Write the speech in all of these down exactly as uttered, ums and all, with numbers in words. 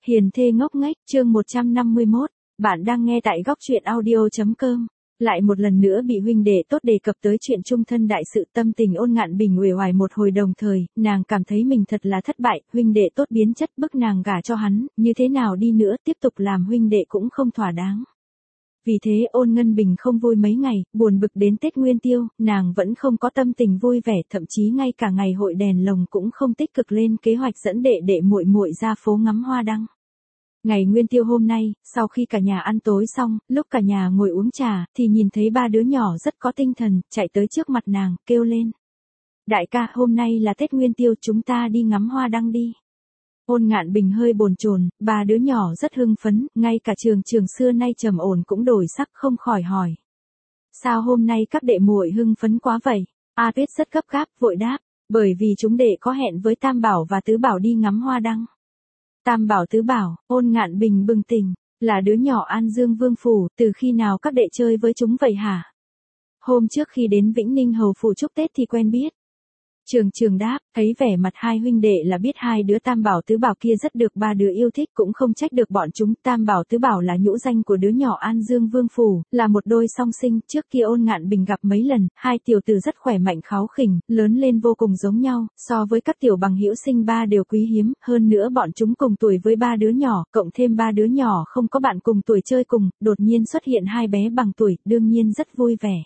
Hiền thê ngốc nghếch, chương một trăm năm mươi mốt, bạn đang nghe tại góc truyện audio.com. Lại một lần nữa bị huynh đệ tốt đề cập tới chuyện chung thân đại sự, tâm tình Ôn Ngạn Bình uể oải một hồi, đồng thời, nàng cảm thấy mình thật là thất bại, huynh đệ tốt biến chất bức nàng gả cho hắn, như thế nào đi nữa tiếp tục làm huynh đệ cũng không thỏa đáng. Vì thế Ôn Ngân Bình không vui mấy ngày, buồn bực đến Tết Nguyên Tiêu, nàng vẫn không có tâm tình vui vẻ, thậm chí ngay cả ngày hội đèn lồng cũng không tích cực lên kế hoạch dẫn đệ đệ muội muội ra phố ngắm hoa đăng. Ngày Nguyên Tiêu hôm nay, sau khi cả nhà ăn tối xong, lúc cả nhà ngồi uống trà, thì nhìn thấy ba đứa nhỏ rất có tinh thần, chạy tới trước mặt nàng, kêu lên. Đại ca, hôm nay là Tết Nguyên Tiêu, chúng ta đi ngắm hoa đăng đi. Ôn Ngạn Bình hơi bồn chồn, ba đứa nhỏ rất hưng phấn, ngay cả Trường Trường xưa nay trầm ổn cũng đổi sắc, không khỏi hỏi. Sao hôm nay các đệ muội hưng phấn quá vậy? A Tuyết rất gấp gáp, vội đáp, bởi vì chúng đệ có hẹn với Tam Bảo và Tứ Bảo đi ngắm hoa đăng. Tam Bảo Tứ Bảo, Ôn Ngạn Bình bừng tỉnh, là đứa nhỏ An Dương Vương Phủ, từ khi nào các đệ chơi với chúng vậy hả? Hôm trước khi đến Vĩnh Ninh Hầu Phủ chúc Tết thì quen biết. Trường Trường đáp, thấy vẻ mặt hai huynh đệ là biết hai đứa Tam Bảo Tứ Bảo kia rất được ba đứa yêu thích, cũng không trách được bọn chúng. Tam Bảo Tứ Bảo là nhũ danh của đứa nhỏ An Dương Vương Phủ, là một đôi song sinh, trước kia Ôn Ngạn Bình gặp mấy lần, hai tiểu tử rất khỏe mạnh kháu khỉnh, lớn lên vô cùng giống nhau, so với các tiểu bằng hữu sinh ba đều quý hiếm, hơn nữa bọn chúng cùng tuổi với ba đứa nhỏ, cộng thêm ba đứa nhỏ không có bạn cùng tuổi chơi cùng, đột nhiên xuất hiện hai bé bằng tuổi, đương nhiên rất vui vẻ.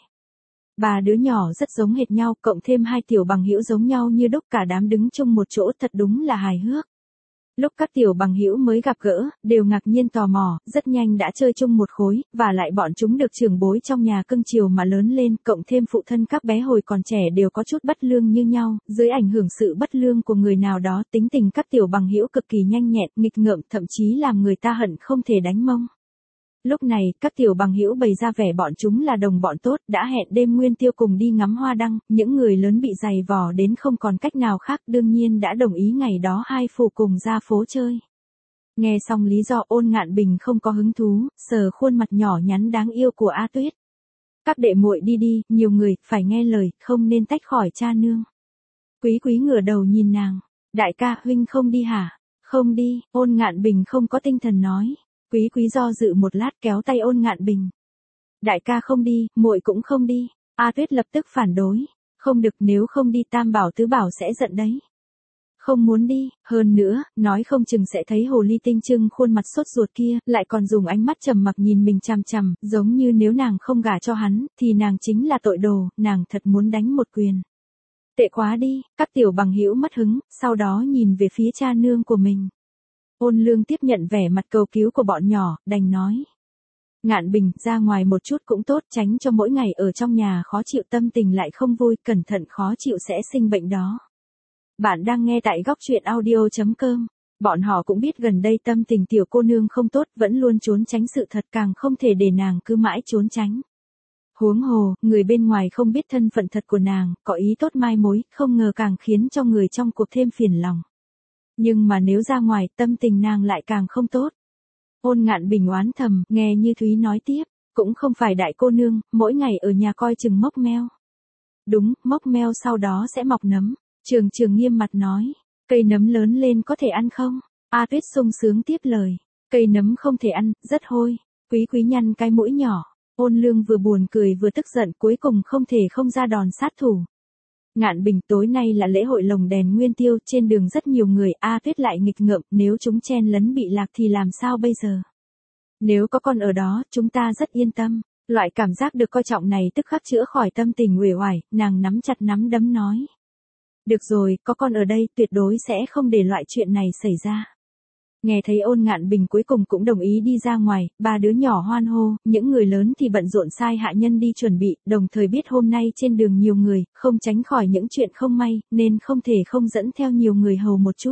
Ba đứa nhỏ rất giống hệt nhau, cộng thêm hai tiểu bằng hữu giống nhau như đúc, cả đám đứng chung một chỗ, thật đúng là hài hước. Lúc các tiểu bằng hữu mới gặp gỡ, đều ngạc nhiên tò mò, rất nhanh đã chơi chung một khối, và lại bọn chúng được trưởng bối trong nhà cưng chiều mà lớn lên, cộng thêm phụ thân các bé hồi còn trẻ đều có chút bất lương như nhau, dưới ảnh hưởng sự bất lương của người nào đó, tính tình các tiểu bằng hữu cực kỳ nhanh nhẹn, nghịch ngợm, thậm chí làm người ta hận không thể đánh mông. Lúc này, các tiểu bằng hữu bày ra vẻ bọn chúng là đồng bọn tốt, đã hẹn đêm Nguyên Tiêu cùng đi ngắm hoa đăng, những người lớn bị giày vò đến không còn cách nào khác, đương nhiên đã đồng ý ngày đó hai phủ cùng ra phố chơi. Nghe xong lý do, Ôn Ngạn Bình không có hứng thú, sờ khuôn mặt nhỏ nhắn đáng yêu của A Tuyết. Các đệ muội đi đi, nhiều người, phải nghe lời, không nên tách khỏi cha nương. Quý Quý ngửa đầu nhìn nàng, đại ca, huynh không đi hả? Không đi, Ôn Ngạn Bình không có tinh thần nói. Quý Quý do dự một lát, kéo tay Ôn Ngạn Bình. Đại ca không đi, muội cũng không đi. A Tuyết lập tức phản đối. Không được, nếu không đi Tam Bảo Tứ Bảo sẽ giận đấy. Không muốn đi, hơn nữa, nói không chừng sẽ thấy hồ ly tinh trưng khuôn mặt sốt ruột kia, lại còn dùng ánh mắt trầm mặc nhìn mình chằm chằm, giống như nếu nàng không gả cho hắn, thì nàng chính là tội đồ, nàng thật muốn đánh một quyền. Tệ quá đi, các tiểu bằng hữu mất hứng, sau đó nhìn về phía cha nương của mình. Ôn Lương tiếp nhận vẻ mặt cầu cứu của bọn nhỏ, đành nói. Ngạn Bình, ra ngoài một chút cũng tốt, tránh cho mỗi ngày ở trong nhà khó chịu, tâm tình lại không vui, cẩn thận khó chịu sẽ sinh bệnh đó. Bạn đang nghe tại góc truyện audio.com. Bọn họ cũng biết gần đây tâm tình tiểu cô nương không tốt, vẫn luôn trốn tránh sự thật, càng không thể để nàng cứ mãi trốn tránh. Huống hồ, người bên ngoài không biết thân phận thật của nàng, có ý tốt mai mối, không ngờ càng khiến cho người trong cuộc thêm phiền lòng. Nhưng mà nếu ra ngoài, tâm tình nàng lại càng không tốt. Ôn Ngạn Bình oán thầm, nghe như Thúy nói tiếp, cũng không phải đại cô nương, mỗi ngày ở nhà coi chừng mốc meo. Đúng, mốc meo sau đó sẽ mọc nấm. Trường Trường nghiêm mặt nói, cây nấm lớn lên có thể ăn không? A Tuyết sung sướng tiếp lời, cây nấm không thể ăn, rất hôi. Quý Quý nhăn cái mũi nhỏ. Ôn Lương vừa buồn cười vừa tức giận, cuối cùng không thể không ra đòn sát thủ. Ngạn Bình, tối nay là lễ hội lồng đèn Nguyên Tiêu, trên đường rất nhiều người, A Tuyết lại nghịch ngợm, nếu chúng chen lấn bị lạc thì làm sao bây giờ? Nếu có con ở đó, chúng ta rất yên tâm. Loại cảm giác được coi trọng này tức khắc chữa khỏi tâm tình uể oải, nàng nắm chặt nắm đấm nói. Được rồi, có con ở đây, tuyệt đối sẽ không để loại chuyện này xảy ra. Nghe thấy Ôn Ngạn Bình cuối cùng cũng đồng ý đi ra ngoài, ba đứa nhỏ hoan hô, những người lớn thì bận rộn sai hạ nhân đi chuẩn bị, đồng thời biết hôm nay trên đường nhiều người, không tránh khỏi những chuyện không may, nên không thể không dẫn theo nhiều người hầu một chút.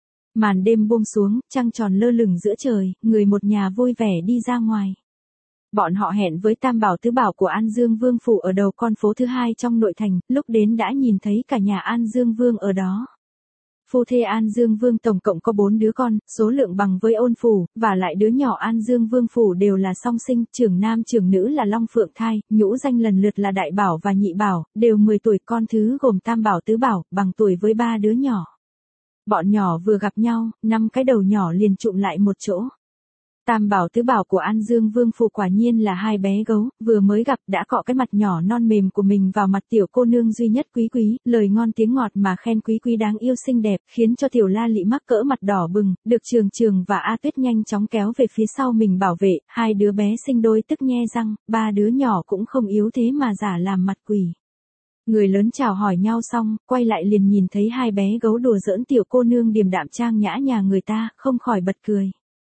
Màn đêm buông xuống, trăng tròn lơ lửng giữa trời, người một nhà vui vẻ đi ra ngoài. Bọn họ hẹn với Tam Bảo Tứ Bảo của An Dương Vương Phủ ở đầu con phố thứ hai trong nội thành, lúc đến đã nhìn thấy cả nhà An Dương Vương ở đó. Phu thê An Dương Vương tổng cộng có bốn đứa con, số lượng bằng với Ôn Phủ, và lại đứa nhỏ An Dương Vương Phủ đều là song sinh, trưởng nam trưởng nữ là Long Phượng Thai, nhũ danh lần lượt là Đại Bảo và Nhị Bảo, đều mười tuổi, con thứ gồm Tam Bảo Tứ Bảo, bằng tuổi với ba đứa nhỏ. Bọn nhỏ vừa gặp nhau, năm cái đầu nhỏ liền trụm lại một chỗ. Tam bảo tứ bảo của An Dương Vương phủ quả nhiên là hai bé gấu, vừa mới gặp đã cọ cái mặt nhỏ non mềm của mình vào mặt tiểu cô nương duy nhất Quý Quý, lời ngon tiếng ngọt mà khen Quý Quý đáng yêu xinh đẹp, khiến cho tiểu La Lị mắc cỡ mặt đỏ bừng, được Trường Trường và A Tuyết nhanh chóng kéo về phía sau mình bảo vệ, hai đứa bé sinh đôi tức nhe răng, ba đứa nhỏ cũng không yếu thế mà giả làm mặt quỷ. Người lớn chào hỏi nhau xong, quay lại liền nhìn thấy hai bé gấu đùa giỡn tiểu cô nương điềm đạm trang nhã nhà người ta, không khỏi bật cười.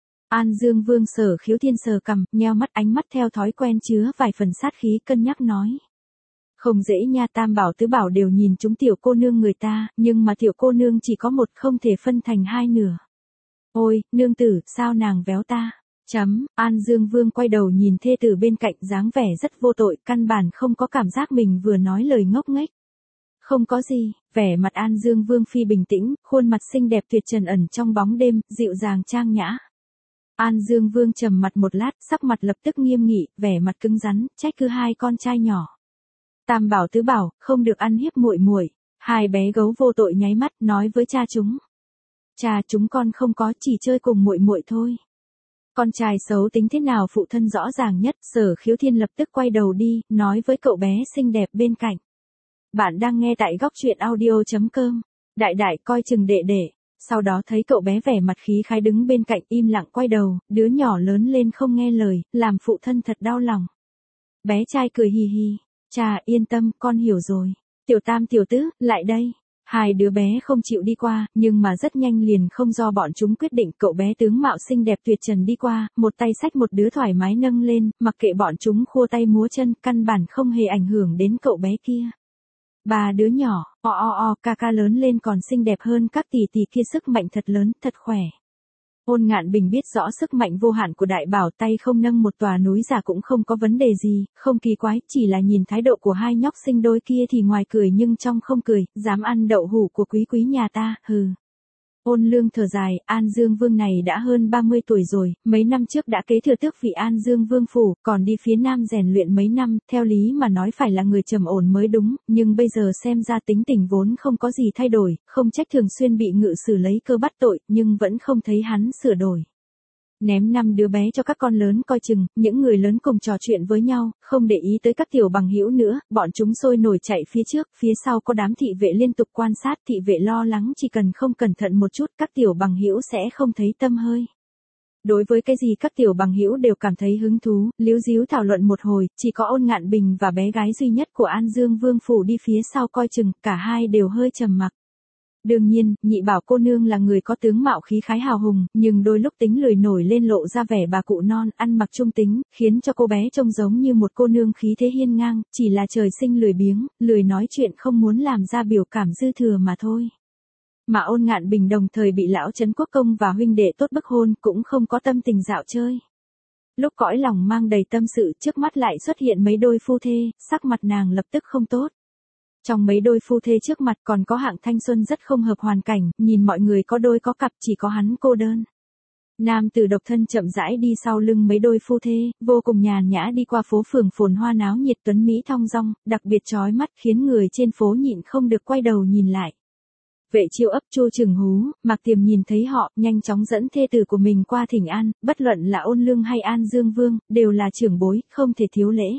An Dương Vương Sở Khiếu Thiên sờ cằm, nheo mắt, ánh mắt theo thói quen chứa vài phần sát khí, cân nhắc nói. Không dễ nha, tam bảo tứ bảo đều nhìn chúng tiểu cô nương người ta, nhưng mà tiểu cô nương chỉ có một, không thể phân thành hai nửa. Ôi, nương tử, sao nàng véo ta? Chấm, An Dương Vương quay đầu nhìn thê tử bên cạnh, dáng vẻ rất vô tội, căn bản không có cảm giác mình vừa nói lời ngốc nghếch. Không có gì, vẻ mặt An Dương Vương phi bình tĩnh, khuôn mặt xinh đẹp tuyệt trần ẩn trong bóng đêm, dịu dàng trang nhã. An Dương Vương trầm mặt một lát, sắc mặt lập tức nghiêm nghị, vẻ mặt cứng rắn, trách cứ hai con trai nhỏ. Tam bảo tứ bảo, không được ăn hiếp muội muội. Hai bé gấu vô tội nháy mắt, nói với cha chúng. Cha chúng con không có, chỉ chơi cùng muội muội thôi. Con trai xấu tính thế nào phụ thân rõ ràng nhất, Sở Khiếu Thiên lập tức quay đầu đi, nói với cậu bé xinh đẹp bên cạnh. Bạn đang nghe tại góc truyện audio chấm com. Đại đại coi chừng đệ đệ. Sau đó thấy cậu bé vẻ mặt khí khái đứng bên cạnh im lặng quay đầu, đứa nhỏ lớn lên không nghe lời, làm phụ thân thật đau lòng. Bé trai cười hì hì, cha yên tâm, con hiểu rồi. Tiểu tam tiểu tứ, lại đây. Hai đứa bé không chịu đi qua, nhưng mà rất nhanh liền không do bọn chúng quyết định, cậu bé tướng mạo xinh đẹp tuyệt trần đi qua, một tay xách một đứa thoải mái nâng lên, mặc kệ bọn chúng khua tay múa chân, căn bản không hề ảnh hưởng đến cậu bé kia. Ba đứa nhỏ, o o o, ca ca lớn lên còn xinh đẹp hơn các tỷ tỷ kia, sức mạnh thật lớn, thật khỏe. Ôn Ngạn Bình biết rõ sức mạnh vô hạn của đại bảo, tay không nâng một tòa núi giả cũng không có vấn đề gì, không kỳ quái, chỉ là nhìn thái độ của hai nhóc sinh đôi kia thì ngoài cười nhưng trong không cười, dám ăn đậu hũ của Quý Quý nhà ta, hừ. Ôn Lương thở dài, An Dương Vương này đã hơn ba mươi tuổi rồi, mấy năm trước đã kế thừa tước vị An Dương Vương phủ, còn đi phía Nam rèn luyện mấy năm, theo lý mà nói phải là người trầm ổn mới đúng, nhưng bây giờ xem ra tính tình vốn không có gì thay đổi, không trách thường xuyên bị ngự sử lấy cơ bắt tội, nhưng vẫn không thấy hắn sửa đổi. Ném năm đứa bé cho các con lớn coi chừng, những người lớn cùng trò chuyện với nhau, không để ý tới các tiểu bằng hữu nữa, bọn chúng sôi nổi chạy phía trước, phía sau có đám thị vệ liên tục quan sát, thị vệ lo lắng chỉ cần không cẩn thận một chút các tiểu bằng hữu sẽ không thấy tâm hơi. Đối với cái gì các tiểu bằng hữu đều cảm thấy hứng thú, líu díu thảo luận một hồi, chỉ có Ôn Ngạn Bình và bé gái duy nhất của An Dương Vương phủ đi phía sau coi chừng, cả hai đều hơi trầm mặc. Đương nhiên, nhị bảo cô nương là người có tướng mạo khí khái hào hùng, nhưng đôi lúc tính lười nổi lên lộ ra vẻ bà cụ non, ăn mặc trung tính, khiến cho cô bé trông giống như một cô nương khí thế hiên ngang, chỉ là trời sinh lười biếng, lười nói chuyện không muốn làm ra biểu cảm dư thừa mà thôi. Mà Ôn Ngạn Bình đồng thời bị lão Trấn Quốc Công và huynh đệ tốt bức hôn, cũng không có tâm tình dạo chơi. Lúc cõi lòng mang đầy tâm sự, trước mắt lại xuất hiện mấy đôi phu thê, sắc mặt nàng lập tức không tốt. Trong mấy đôi phu thê trước mặt còn có Hạng Thanh Xuân rất không hợp hoàn cảnh, nhìn mọi người có đôi có cặp chỉ có hắn cô đơn. Nam tử độc thân chậm rãi đi sau lưng mấy đôi phu thê, vô cùng nhàn nhã đi qua phố phường phồn hoa náo nhiệt, tuấn mỹ thong dong, đặc biệt chói mắt khiến người trên phố nhịn không được quay đầu nhìn lại. Vệ Chiêu ấp Chu Trừng Hú, Mạc Tiềm nhìn thấy họ, nhanh chóng dẫn thê tử của mình qua thỉnh an, bất luận là Ôn Lương hay An Dương Vương, đều là trưởng bối, không thể thiếu lễ.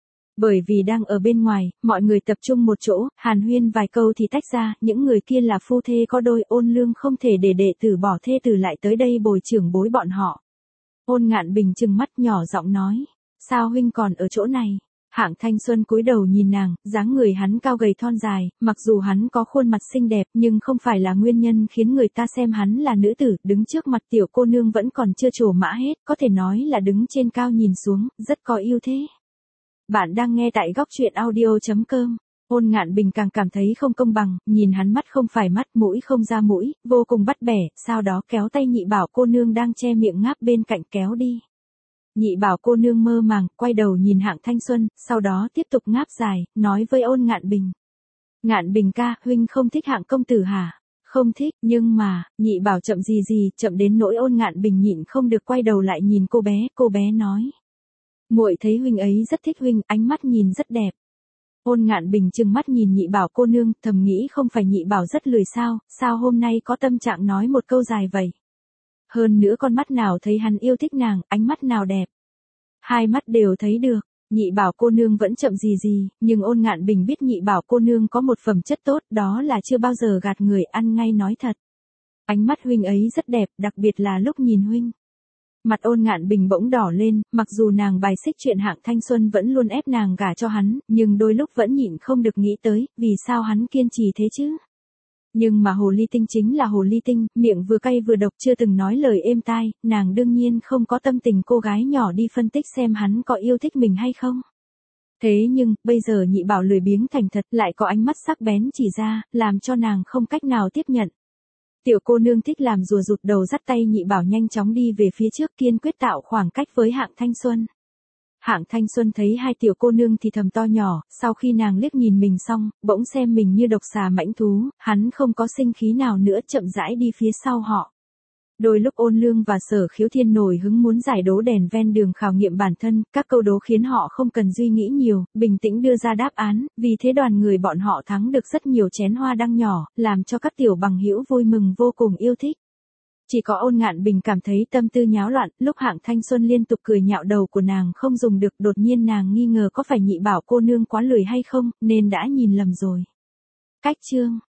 Bởi vì đang ở bên ngoài, mọi người tập trung một chỗ, hàn huyên vài câu thì tách ra, những người kia là phu thê có đôi, Ôn Lương không thể để đệ tử bỏ thê tử lại tới đây bồi trưởng bối bọn họ. Ôn Ngạn Bình trừng mắt nhỏ giọng nói, sao huynh còn ở chỗ này? Hạng Thanh Xuân cúi đầu nhìn nàng, dáng người hắn cao gầy thon dài, mặc dù hắn có khuôn mặt xinh đẹp nhưng không phải là nguyên nhân khiến người ta xem hắn là nữ tử, đứng trước mặt tiểu cô nương vẫn còn chưa trổ mã hết, có thể nói là đứng trên cao nhìn xuống, rất có ưu thế. Bạn đang nghe tại góc truyện audio chấm com. Ôn Ngạn Bình càng cảm thấy không công bằng, nhìn hắn mắt không phải mắt, mũi không ra mũi, vô cùng bắt bẻ, sau đó kéo tay nhị bảo cô nương đang che miệng ngáp bên cạnh kéo đi. Nhị bảo cô nương mơ màng, quay đầu nhìn Hạng Thanh Xuân, sau đó tiếp tục ngáp dài, nói với Ôn Ngạn Bình. Ngạn Bình ca, huynh không thích Hạng công tử hả? Không thích, nhưng mà, nhị bảo chậm gì gì, chậm đến nỗi Ôn Ngạn Bình nhịn không được quay đầu lại nhìn cô bé, cô bé nói. Muội thấy huynh ấy rất thích huynh, ánh mắt nhìn rất đẹp. Ôn Ngạn Bình trừng mắt nhìn Nhị Bảo cô nương, thầm nghĩ không phải Nhị Bảo rất lười sao, sao hôm nay có tâm trạng nói một câu dài vậy. Hơn nữa con mắt nào thấy hắn yêu thích nàng, ánh mắt nào đẹp. Hai mắt đều thấy được, Nhị Bảo cô nương vẫn chậm gì gì, nhưng Ôn Ngạn Bình biết Nhị Bảo cô nương có một phẩm chất tốt, đó là chưa bao giờ gạt người, ăn ngay nói thật. Ánh mắt huynh ấy rất đẹp, đặc biệt là lúc nhìn huynh. Mặt Ôn Ngạn Bình bỗng đỏ lên, mặc dù nàng bài xích chuyện Hạng Thanh Xuân vẫn luôn ép nàng gả cho hắn, nhưng đôi lúc vẫn nhịn không được nghĩ tới, vì sao hắn kiên trì thế chứ? Nhưng mà hồ ly tinh chính là hồ ly tinh, miệng vừa cay vừa độc, chưa từng nói lời êm tai, nàng đương nhiên không có tâm tình cô gái nhỏ đi phân tích xem hắn có yêu thích mình hay không. Thế nhưng, bây giờ Nhị Bảo lười biếng thành thật, lại có ánh mắt sắc bén chỉ ra, làm cho nàng không cách nào tiếp nhận. Tiểu cô nương thích làm rùa rụt đầu, dắt tay Nhị Bảo nhanh chóng đi về phía trước, kiên quyết tạo khoảng cách với Hạng Thanh Xuân. Hạng Thanh Xuân thấy hai tiểu cô nương thì thầm to nhỏ, sau khi nàng liếc nhìn mình xong, bỗng xem mình như độc xà mãnh thú, hắn không có sinh khí nào nữa, chậm rãi đi phía sau họ. Đôi lúc Ôn Lương và Sở Khiếu Thiên nổi hứng muốn giải đố đèn ven đường khảo nghiệm bản thân, các câu đố khiến họ không cần suy nghĩ nhiều, bình tĩnh đưa ra đáp án, vì thế đoàn người bọn họ thắng được rất nhiều chén hoa đăng nhỏ, làm cho các tiểu bằng hữu vui mừng vô cùng yêu thích. Chỉ có Ôn Ngạn Bình cảm thấy tâm tư nháo loạn, lúc Hạng Thanh Xuân liên tục cười nhạo đầu của nàng không dùng được, đột nhiên nàng nghi ngờ có phải Nhị Bảo cô nương quá lười hay không, nên đã nhìn lầm rồi. Cách chương